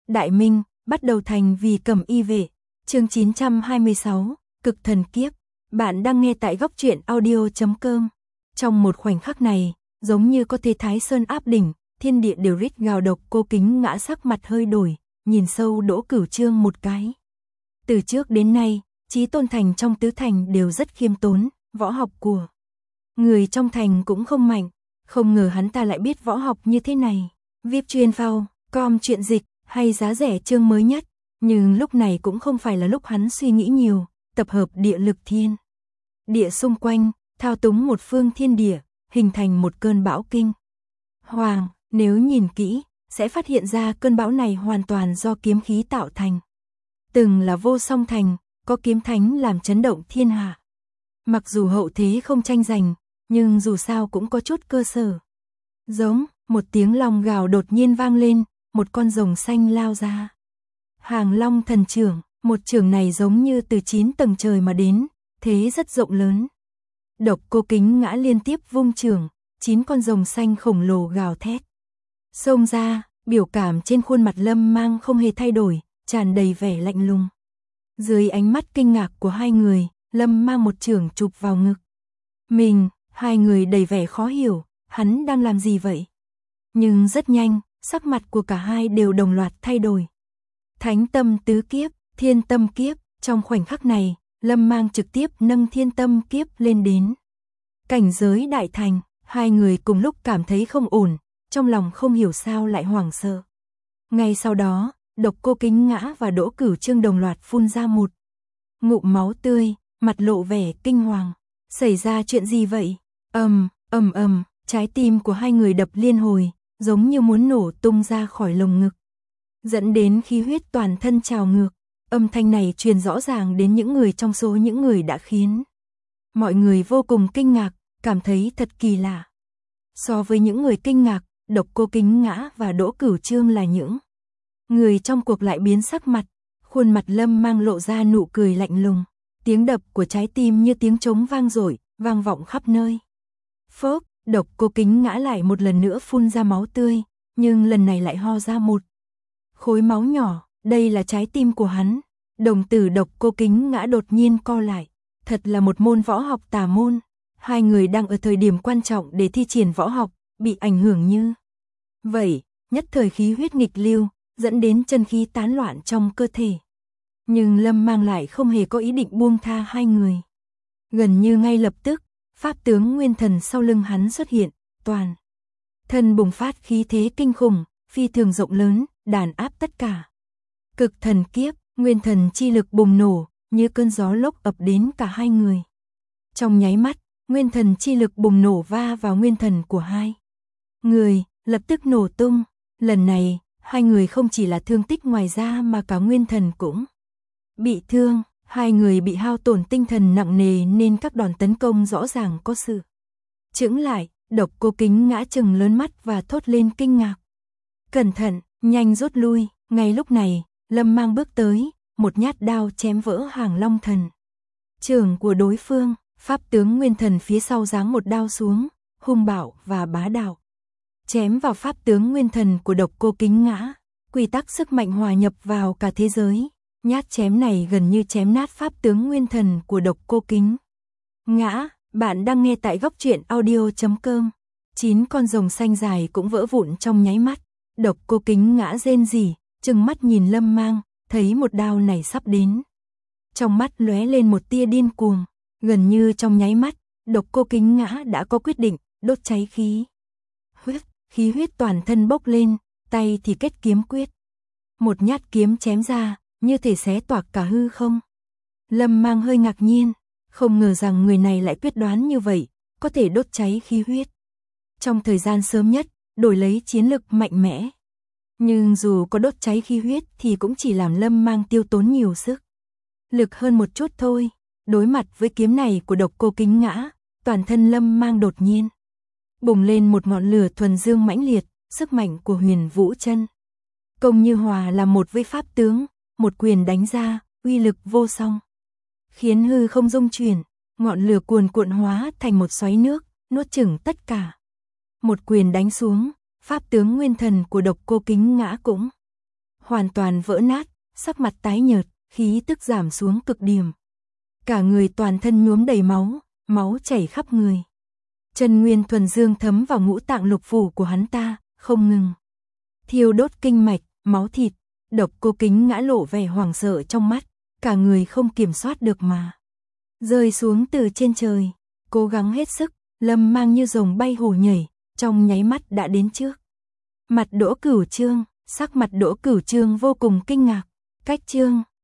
Đại Minh, bắt đầu thành vì Cẩm Y vệ. Chương 926, Cực thần kiếp. Bạn đang nghe tại góc truyện audio.com. Trong một khoảnh khắc này, giống như có thể Thái Sơn áp đỉnh, thiên địa đều rít gào. Độc Cô Kính Ngã sắc mặt hơi đổi, nhìn sâu Đỗ Cửu Trương một cái. Từ trước đến nay, Chí Tôn thành trong tứ thành đều rất khiêm tốn, võ học của người trong thành cũng không mạnh, không ngờ hắn ta lại biết võ học như thế này. VIP chuyên phao, com chuyện dịch, hay giá rẻ chương mới nhất, nhưng lúc này cũng không phải là lúc hắn suy nghĩ nhiều, tập hợp địa lực thiên địa xung quanh, thao túng một phương thiên địa, hình thành một cơn bão kinh hoàng. Nếu nhìn kỹ, sẽ phát hiện ra cơn bão này hoàn toàn do kiếm khí tạo thành. Từng là Vô Song thành, có kiếm thánh làm chấn động thiên hạ. Mặc dù hậu thế không tranh giành, nhưng dù sao cũng có chút cơ sở. Giống, một tiếng long gào đột nhiên vang lên, một con rồng xanh lao ra. Hàng Long thần trưởng, một trưởng này giống như từ 9 tầng trời mà đến, thế rất rộng lớn. Độc Cô Kính Ngã liên tiếp vung trưởng, 9 con rồng xanh khổng lồ gào thét xông ra, biểu cảm trên khuôn mặt Lâm Mang không hề thay đổi, tràn đầy vẻ lạnh lùng. Dưới ánh mắt kinh ngạc của hai người, Lâm Mang một chưởng chụp vào ngực mình, hai người đầy vẻ khó hiểu, hắn đang làm gì vậy? Nhưng rất nhanh, sắc mặt của cả hai đều đồng loạt thay đổi. Thánh tâm tứ kiếp, thiên tâm kiếp, trong khoảnh khắc này, Lâm Mang trực tiếp nâng thiên tâm kiếp lên đến cảnh giới đại thành. Hai người cùng lúc cảm thấy không ổn, trong lòng không hiểu sao lại hoảng sợ. Ngay sau đó, Độc Cô Kính Ngã và Đỗ Cửu Trương đồng loạt phun ra một ngụm máu tươi, mặt lộ vẻ kinh hoàng. Xảy ra chuyện gì vậy? Ầm, trái tim của hai người đập liên hồi, giống như muốn nổ tung ra khỏi lồng ngực, dẫn đến khí huyết toàn thân trào ngược. Âm thanh này truyền rõ ràng đến những người trong số những người đã khiến mọi người vô cùng kinh ngạc, cảm thấy thật kỳ lạ. So với những người kinh ngạc, Độc Cô Kính Ngã và Đỗ Cửu Trương là những người trong cuộc lại biến sắc mặt, khuôn mặt Lâm Mang lộ ra nụ cười lạnh lùng. Tiếng đập của trái tim như tiếng trống vang dội, vang vọng khắp nơi. Phốc, Độc Cô Kính Ngã lại một lần nữa phun ra máu tươi, nhưng lần này lại ho ra một khối máu nhỏ, đây là trái tim của hắn. Đồng tử Độc Cô Kính Ngã đột nhiên co lại, thật là một môn võ học tà môn. Hai người đang ở thời điểm quan trọng để thi triển võ học, bị ảnh hưởng như vậy, nhất thời khí huyết nghịch lưu, dẫn đến chân khí tán loạn trong cơ thể. Nhưng Lâm Mang lại không hề có ý định buông tha hai người. Gần như ngay lập tức, pháp tướng nguyên thần sau lưng hắn xuất hiện, toàn thân bùng phát khí thế kinh khủng, phi thường rộng lớn, đàn áp tất cả. Cực thần kiếp, nguyên thần chi lực bùng nổ, như cơn gió lốc ập đến cả hai người. Trong nháy mắt, nguyên thần chi lực bùng nổ va vào nguyên thần của hai người, lập tức nổ tung. Lần này, hai người không chỉ là thương tích ngoài da mà cả nguyên thần cũng bị thương. Hai người bị hao tổn tinh thần nặng nề nên các đòn tấn công rõ ràng có sự chững lại. Độc Cô Kính Ngã trừng lớn mắt và thốt lên kinh ngạc. Cẩn thận, nhanh rút lui. Ngay lúc này, Lâm Mang bước tới, một nhát đao chém vỡ Hàng Long thần trưởng của đối phương. Pháp tướng nguyên thần phía sau giáng một đao xuống, hung bạo và bá đạo, chém vào pháp tướng nguyên thần của Độc Cô Kính Ngã. Quy tắc sức mạnh hòa nhập vào cả thế giới. Nhát chém này gần như chém nát pháp tướng nguyên thần của Độc Cô Kính Ngã. Bạn đang nghe tại góc truyện audio.com. 9 con rồng xanh dài cũng vỡ vụn trong nháy mắt. Độc Cô Kính Ngã rên rỉ, trừng mắt nhìn Lâm Mang, thấy một đao này sắp đến. Trong mắt lóe lên một tia điên cuồng. Gần như trong nháy mắt, Độc Cô Kính Ngã đã có quyết định, đốt cháy khí huyết toàn thân bốc lên, tay thì kết kiếm quyết. Một nhát kiếm chém ra, như thể xé toạc cả hư không. Lâm Mang hơi ngạc nhiên, không ngờ rằng người này lại quyết đoán như vậy, có thể đốt cháy khí huyết trong thời gian sớm nhất, đổi lấy chiến lực mạnh mẽ. Nhưng dù có đốt cháy khí huyết thì cũng chỉ làm Lâm Mang tiêu tốn nhiều sức lực hơn một chút thôi. Đối mặt với kiếm này của Độc Cô Kính Ngã, toàn thân Lâm Mang đột nhiên bùng lên một ngọn lửa thuần dương mãnh liệt. Sức mạnh của Huyền Vũ Chân công như hòa làm một với pháp tướng, một quyền đánh ra, uy lực vô song, khiến hư không rung chuyển. Ngọn lửa cuồn cuộn hóa thành một xoáy nước, nuốt chửng tất cả. Một quyền đánh xuống, pháp tướng nguyên thần của Độc Cô Kính Ngã cũng hoàn toàn vỡ nát, sắc mặt tái nhợt, khí tức giảm xuống cực điểm. Cả người toàn thân nhuốm đầy máu, máu chảy khắp người. Chân nguyên thuần dương thấm vào ngũ tạng lục phủ của hắn ta, không ngừng thiêu đốt kinh mạch, máu thịt. Độc Cô Kính ngã lộ vẻ hoảng sợ trong mắt, cả người không kiểm soát được mà rơi xuống từ trên trời, cố gắng hết sức, Lâm Mang như rồng bay hổ nhảy, trong nháy mắt đã đến trước mặt Đỗ Cửu Trương, sắc mặt Đỗ Cửu Trương vô cùng kinh ngạc, cách Trương